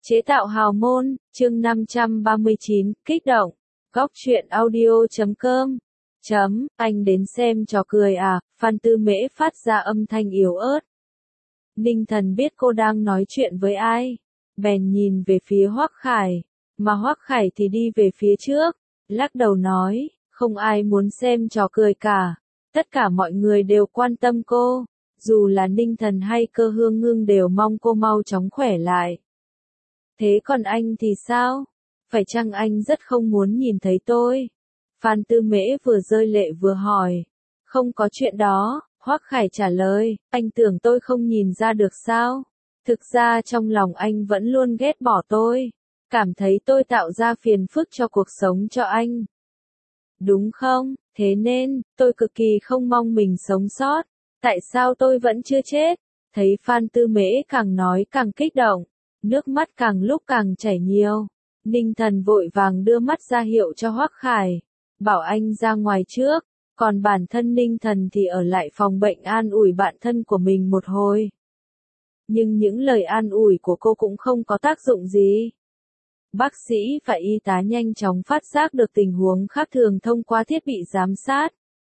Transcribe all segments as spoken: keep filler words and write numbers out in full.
Chế tạo hào môn, chương năm trăm ba mươi chín, kích động. Góc truyện audio chấm com. Chấm, anh đến xem trò cười à, Phan Tư Mễ phát ra âm thanh yếu ớt. Ninh Thần biết cô đang nói chuyện với ai, bèn nhìn về phía Hoắc Khải, mà Hoắc Khải thì đi về phía trước, lắc đầu nói, không ai muốn xem trò cười cả, tất cả mọi người đều quan tâm cô, dù là Ninh Thần hay Cơ Hương Ngưng đều mong cô mau chóng khỏe lại. Thế còn anh thì sao? Phải chăng anh rất không muốn nhìn thấy tôi? Phan Tư Mễ vừa rơi lệ vừa hỏi. Không có chuyện đó, Hoắc Khải trả lời, anh tưởng tôi không nhìn ra được sao? Thực ra trong lòng anh vẫn luôn ghét bỏ tôi, cảm thấy tôi tạo ra phiền phức cho cuộc sống cho anh. Đúng không? Thế nên, tôi cực kỳ không mong mình sống sót. Tại sao tôi vẫn chưa chết? Thấy Phan Tư Mễ càng nói càng kích động, nước mắt càng lúc càng chảy nhiều. Ninh Thần vội vàng đưa mắt ra hiệu cho Hoắc Khải, bảo anh ra ngoài trước, còn bản thân Ninh Thần thì ở lại phòng bệnh an ủi bạn thân của mình một hồi. Nhưng những lời an ủi của cô cũng không có tác dụng gì. Bác sĩ và y tá nhanh chóng phát giác được tình huống khác thường thông qua thiết bị giám sát.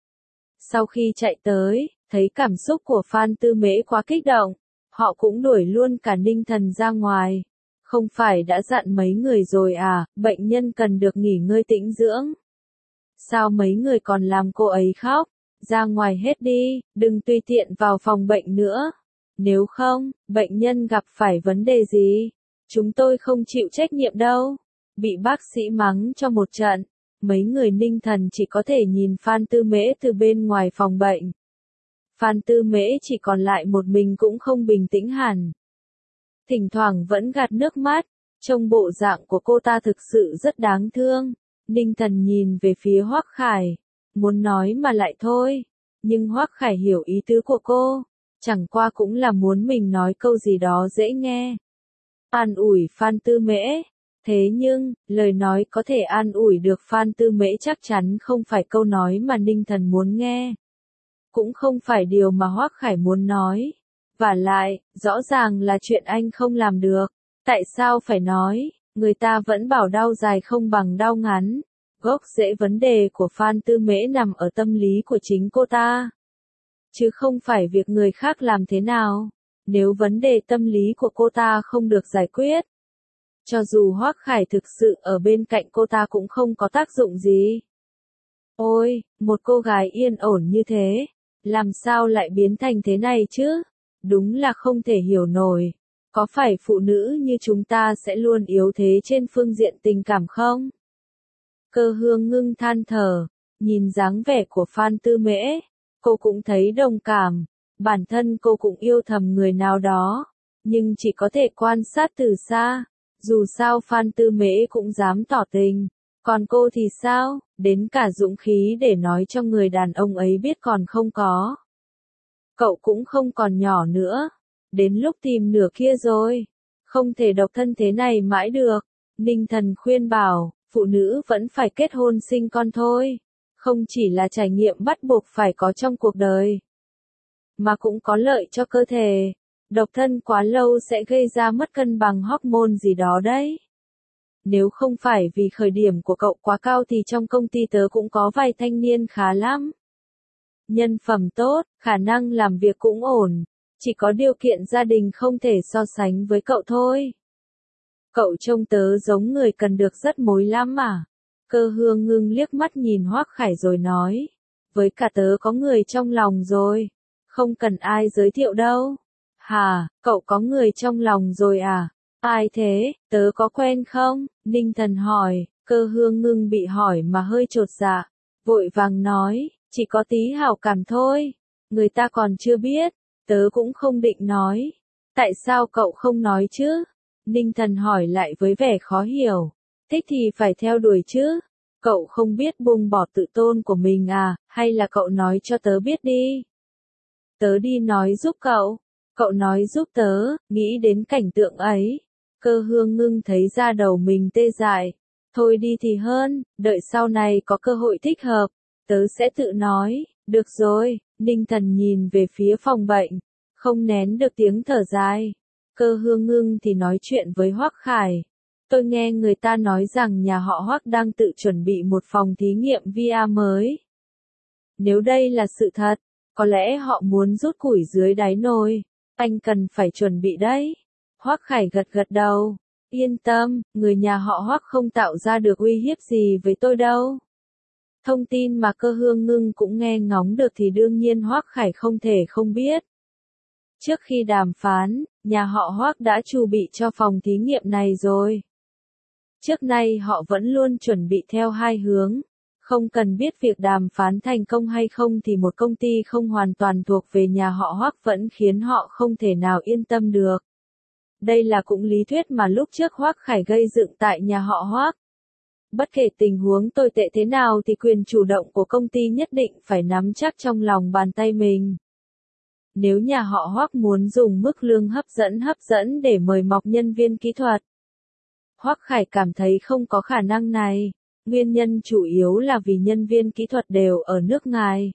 Sau khi chạy tới, thấy cảm xúc của Phan Tư Mễ quá kích động, họ cũng đuổi luôn cả Ninh Thần ra ngoài. Không phải đã dặn mấy người rồi à, bệnh nhân cần được nghỉ ngơi tĩnh dưỡng. Sao mấy người còn làm cô ấy khóc? Ra ngoài hết đi, đừng tùy tiện vào phòng bệnh nữa. Nếu không, bệnh nhân gặp phải vấn đề gì, chúng tôi không chịu trách nhiệm đâu. Bị bác sĩ mắng cho một trận, mấy người Ninh Thần chỉ có thể nhìn Phan Tư Mễ từ bên ngoài phòng bệnh. Phan Tư Mễ chỉ còn lại một mình cũng không bình tĩnh hẳn. Thỉnh thoảng vẫn gạt nước mắt, trông bộ dạng của cô ta thực sự rất đáng thương. Ninh Thần nhìn về phía Hoắc Khải, muốn nói mà lại thôi, nhưng Hoắc Khải hiểu ý tứ của cô, chẳng qua cũng là muốn mình nói câu gì đó dễ nghe. An ủi Phan Tư Mễ, thế nhưng, lời nói có thể an ủi được Phan Tư Mễ chắc chắn không phải câu nói mà Ninh Thần muốn nghe. Cũng không phải điều mà Hoắc Khải muốn nói. Vả lại, rõ ràng là chuyện anh không làm được. Tại sao phải nói, người ta vẫn bảo đau dài không bằng đau ngắn. Gốc rễ vấn đề của Phan Tư Mễ nằm ở tâm lý của chính cô ta. Chứ không phải việc người khác làm thế nào. Nếu vấn đề tâm lý của cô ta không được giải quyết, cho dù Hoắc Khải thực sự ở bên cạnh cô ta cũng không có tác dụng gì. Ôi, một cô gái yên ổn như thế, làm sao lại biến thành thế này chứ? Đúng là không thể hiểu nổi. Có phải phụ nữ như chúng ta sẽ luôn yếu thế trên phương diện tình cảm không? Cơ Hương Ngưng than thở, nhìn dáng vẻ của Phan Tư Mễ, cô cũng thấy đồng cảm. Bản thân cô cũng yêu thầm người nào đó, nhưng chỉ có thể quan sát từ xa. Dù sao Phan Tư Mễ cũng dám tỏ tình, còn cô thì sao, đến cả dũng khí để nói cho người đàn ông ấy biết còn không có. Cậu cũng không còn nhỏ nữa, đến lúc tìm nửa kia rồi, không thể độc thân thế này mãi được. Ninh Thần khuyên bảo, phụ nữ vẫn phải kết hôn sinh con thôi, không chỉ là trải nghiệm bắt buộc phải có trong cuộc đời, mà cũng có lợi cho cơ thể. Độc thân quá lâu sẽ gây ra mất cân bằng hormone gì đó đấy. Nếu không phải vì khởi điểm của cậu quá cao thì trong công ty tớ cũng có vài thanh niên khá lắm. Nhân phẩm tốt, khả năng làm việc cũng ổn, chỉ có điều kiện gia đình không thể so sánh với cậu thôi. Cậu trông tớ giống người cần được rất mối lắm à? Cơ Hương Ngưng liếc mắt nhìn Hoắc Khải rồi nói, với cả tớ có người trong lòng rồi, không cần ai giới thiệu đâu. Hà, cậu có người trong lòng rồi à? Ai thế, tớ có quen không? Ninh Thần hỏi. Cơ Hương Ngưng bị hỏi mà hơi chột dạ, vội vàng nói, chỉ có tí hảo cảm thôi, người ta còn chưa biết, tớ cũng không định nói. Tại sao cậu không nói chứ? Ninh Thần hỏi lại với vẻ khó hiểu. Thích thì phải theo đuổi chứ, cậu không biết buông bỏ tự tôn của mình à, hay là cậu nói cho tớ biết đi. Tớ đi nói giúp cậu. Cậu nói giúp tớ, nghĩ đến cảnh tượng ấy. Cơ Hương Ngưng thấy da đầu mình tê dại. Thôi đi thì hơn, đợi sau này có cơ hội thích hợp, tớ sẽ tự nói. Được rồi, Ninh Thần nhìn về phía phòng bệnh, không nén được tiếng thở dài. Cơ Hương Ngưng thì nói chuyện với Hoắc Khải. Tôi nghe người ta nói rằng nhà họ Hoắc đang tự chuẩn bị một phòng thí nghiệm vê rờ mới. Nếu đây là sự thật, có lẽ họ muốn rút củi dưới đáy nồi. Anh cần phải chuẩn bị đấy. Hoắc Khải gật gật đầu. Yên tâm, người nhà họ Hoắc không tạo ra được uy hiếp gì với tôi đâu. Thông tin mà Cơ Hương Ngưng cũng nghe ngóng được thì đương nhiên Hoắc Khải không thể không biết. Trước khi đàm phán, nhà họ Hoắc đã chuẩn bị cho phòng thí nghiệm này rồi. Trước nay họ vẫn luôn chuẩn bị theo hai hướng. Không cần biết việc đàm phán thành công hay không thì một công ty không hoàn toàn thuộc về nhà họ Hoắc vẫn khiến họ không thể nào yên tâm được. Đây là cũng lý thuyết mà lúc trước Hoắc Khải gây dựng tại nhà họ Hoắc. Bất kể tình huống tồi tệ thế nào thì quyền chủ động của công ty nhất định phải nắm chắc trong lòng bàn tay mình. Nếu nhà họ Hoắc muốn dùng mức lương hấp dẫn hấp dẫn để mời mọc nhân viên kỹ thuật, Hoắc Khải cảm thấy không có khả năng này. Nguyên nhân chủ yếu là vì nhân viên kỹ thuật đều ở nước ngoài.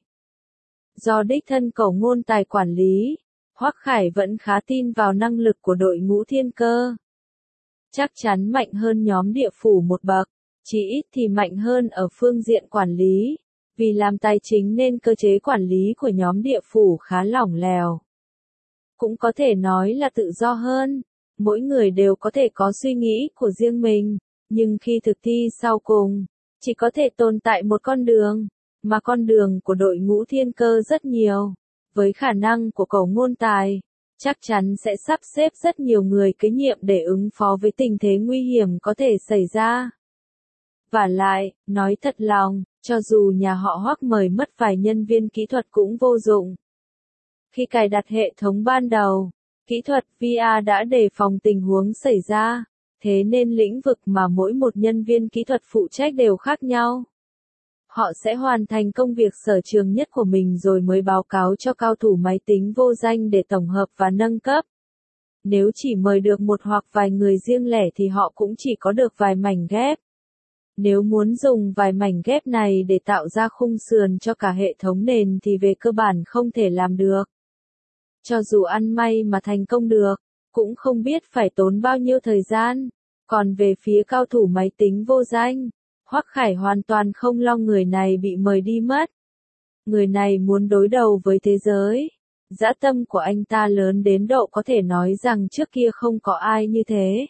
Do đích thân Cẩu Ngôn Tài quản lý, Hoắc Khải vẫn khá tin vào năng lực của đội ngũ Thiên Cơ. Chắc chắn mạnh hơn nhóm địa phủ một bậc, chỉ ít thì mạnh hơn ở phương diện quản lý, vì làm tài chính nên cơ chế quản lý của nhóm địa phủ khá lỏng lẻo. Cũng có thể nói là tự do hơn, mỗi người đều có thể có suy nghĩ của riêng mình, nhưng khi thực thi sau cùng, chỉ có thể tồn tại một con đường, mà con đường của đội ngũ Thiên Cơ rất nhiều. Với khả năng của Cẩu Ngôn Tài, chắc chắn sẽ sắp xếp rất nhiều người kế nhiệm để ứng phó với tình thế nguy hiểm có thể xảy ra. Vả lại, nói thật lòng, cho dù nhà họ Hoắc mời mất vài nhân viên kỹ thuật cũng vô dụng. Khi cài đặt hệ thống ban đầu, kỹ thuật vê rờ đã đề phòng tình huống xảy ra, thế nên lĩnh vực mà mỗi một nhân viên kỹ thuật phụ trách đều khác nhau. Họ sẽ hoàn thành công việc sở trường nhất của mình rồi mới báo cáo cho cao thủ máy tính vô danh để tổng hợp và nâng cấp. Nếu chỉ mời được một hoặc vài người riêng lẻ thì họ cũng chỉ có được vài mảnh ghép. Nếu muốn dùng vài mảnh ghép này để tạo ra khung sườn cho cả hệ thống nền thì về cơ bản không thể làm được. Cho dù ăn may mà thành công được, cũng không biết phải tốn bao nhiêu thời gian. Còn về phía cao thủ máy tính vô danh, Hoắc Khải hoàn toàn không lo người này bị mời đi mất. Người này muốn đối đầu với thế giới. Dã tâm của anh ta lớn đến độ có thể nói rằng trước kia không có ai như thế.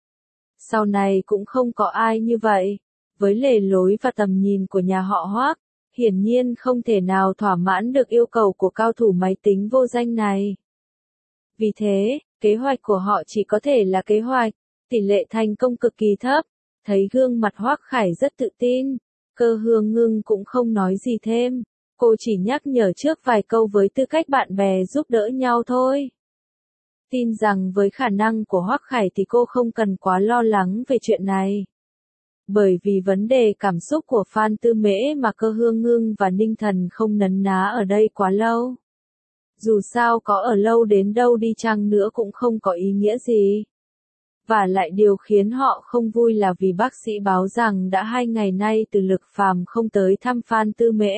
Sau này cũng không có ai như vậy. Với lề lối và tầm nhìn của nhà họ Hoắc, hiển nhiên không thể nào thỏa mãn được yêu cầu của cao thủ máy tính vô danh này. Vì thế, kế hoạch của họ chỉ có thể là kế hoạch, tỷ lệ thành công cực kỳ thấp. Thấy gương mặt Hoắc Khải rất tự tin, Cơ Hương Ngưng cũng không nói gì thêm, cô chỉ nhắc nhở trước vài câu với tư cách bạn bè giúp đỡ nhau thôi. Tin rằng với khả năng của Hoắc Khải thì cô không cần quá lo lắng về chuyện này. Bởi vì vấn đề cảm xúc của Phan Tư Mễ mà Cơ Hương Ngưng và Ninh Thần không nấn ná ở đây quá lâu. Dù sao có ở lâu đến đâu đi chăng nữa cũng không có ý nghĩa gì. Và lại điều khiến họ không vui là vì bác sĩ báo rằng đã hai ngày nay Từ Lực Phàm không tới thăm Phan Tư Mễ.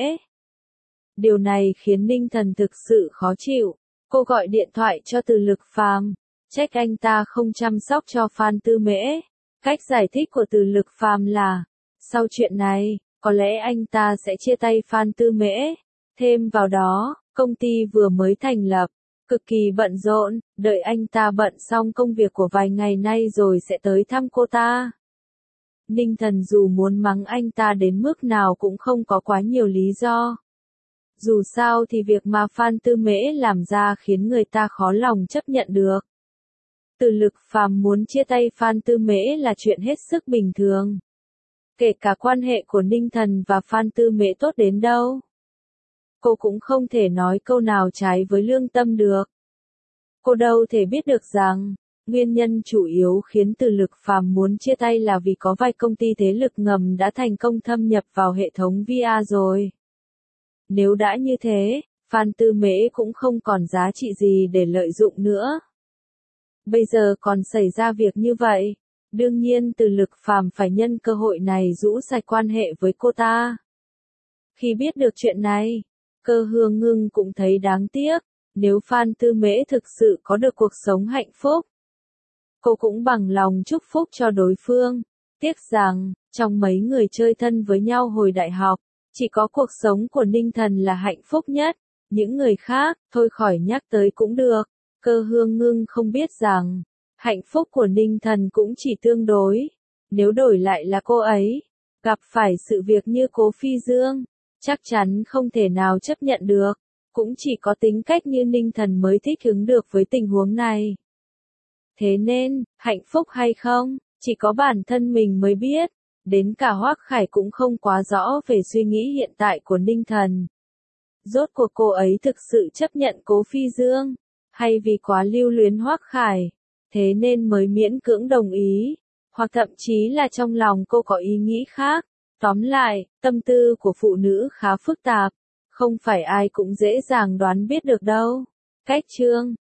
Điều này khiến Ninh Thần thực sự khó chịu. Cô gọi điện thoại cho Từ Lực Phàm, trách anh ta không chăm sóc cho Phan Tư Mễ. Cách giải thích của Từ Lực Phàm là, sau chuyện này, có lẽ anh ta sẽ chia tay Phan Tư Mễ. Thêm vào đó, công ty vừa mới thành lập, cực kỳ bận rộn, đợi anh ta bận xong công việc của vài ngày nay rồi sẽ tới thăm cô ta. Ninh Thần dù muốn mắng anh ta đến mức nào cũng không có quá nhiều lý do. Dù sao thì việc mà Phan Tư Mễ làm ra khiến người ta khó lòng chấp nhận được. Từ Lực Phàm muốn chia tay Phan Tư Mễ là chuyện hết sức bình thường. Kể cả quan hệ của Ninh Thần và Phan Tư Mễ tốt đến đâu, cô cũng không thể nói câu nào trái với lương tâm được. Cô đâu thể biết được rằng, nguyên nhân chủ yếu khiến Từ Lực Phàm muốn chia tay là vì có vài công ty thế lực ngầm đã thành công thâm nhập vào hệ thống vê rờ rồi. Nếu đã như thế, Phan Tư Mễ cũng không còn giá trị gì để lợi dụng nữa. Bây giờ còn xảy ra việc như vậy, đương nhiên Từ Lực Phàm phải nhân cơ hội này rũ sạch quan hệ với cô ta. Khi biết được chuyện này, Cơ Hương Ngưng cũng thấy đáng tiếc, nếu Phan Tư Mễ thực sự có được cuộc sống hạnh phúc, cô cũng bằng lòng chúc phúc cho đối phương. Tiếc rằng, trong mấy người chơi thân với nhau hồi đại học, chỉ có cuộc sống của Ninh Thần là hạnh phúc nhất. Những người khác, thôi khỏi nhắc tới cũng được. Cơ Hương Ngưng không biết rằng, hạnh phúc của Ninh Thần cũng chỉ tương đối. Nếu đổi lại là cô ấy, gặp phải sự việc như Cố Phi Dương, chắc chắn không thể nào chấp nhận được. Cũng chỉ có tính cách như Ninh Thần mới thích ứng được với tình huống này. Thế nên, hạnh phúc hay không, chỉ có bản thân mình mới biết. Đến cả Hoắc Khải cũng không quá rõ về suy nghĩ hiện tại của Ninh Thần. Rốt cuộc cô ấy thực sự chấp nhận Cố Phi Dương, hay vì quá lưu luyến Hoắc Khải, thế nên mới miễn cưỡng đồng ý, hoặc thậm chí là trong lòng cô có ý nghĩ khác. Tóm lại, tâm tư của phụ nữ khá phức tạp, không phải ai cũng dễ dàng đoán biết được đâu. Cách chương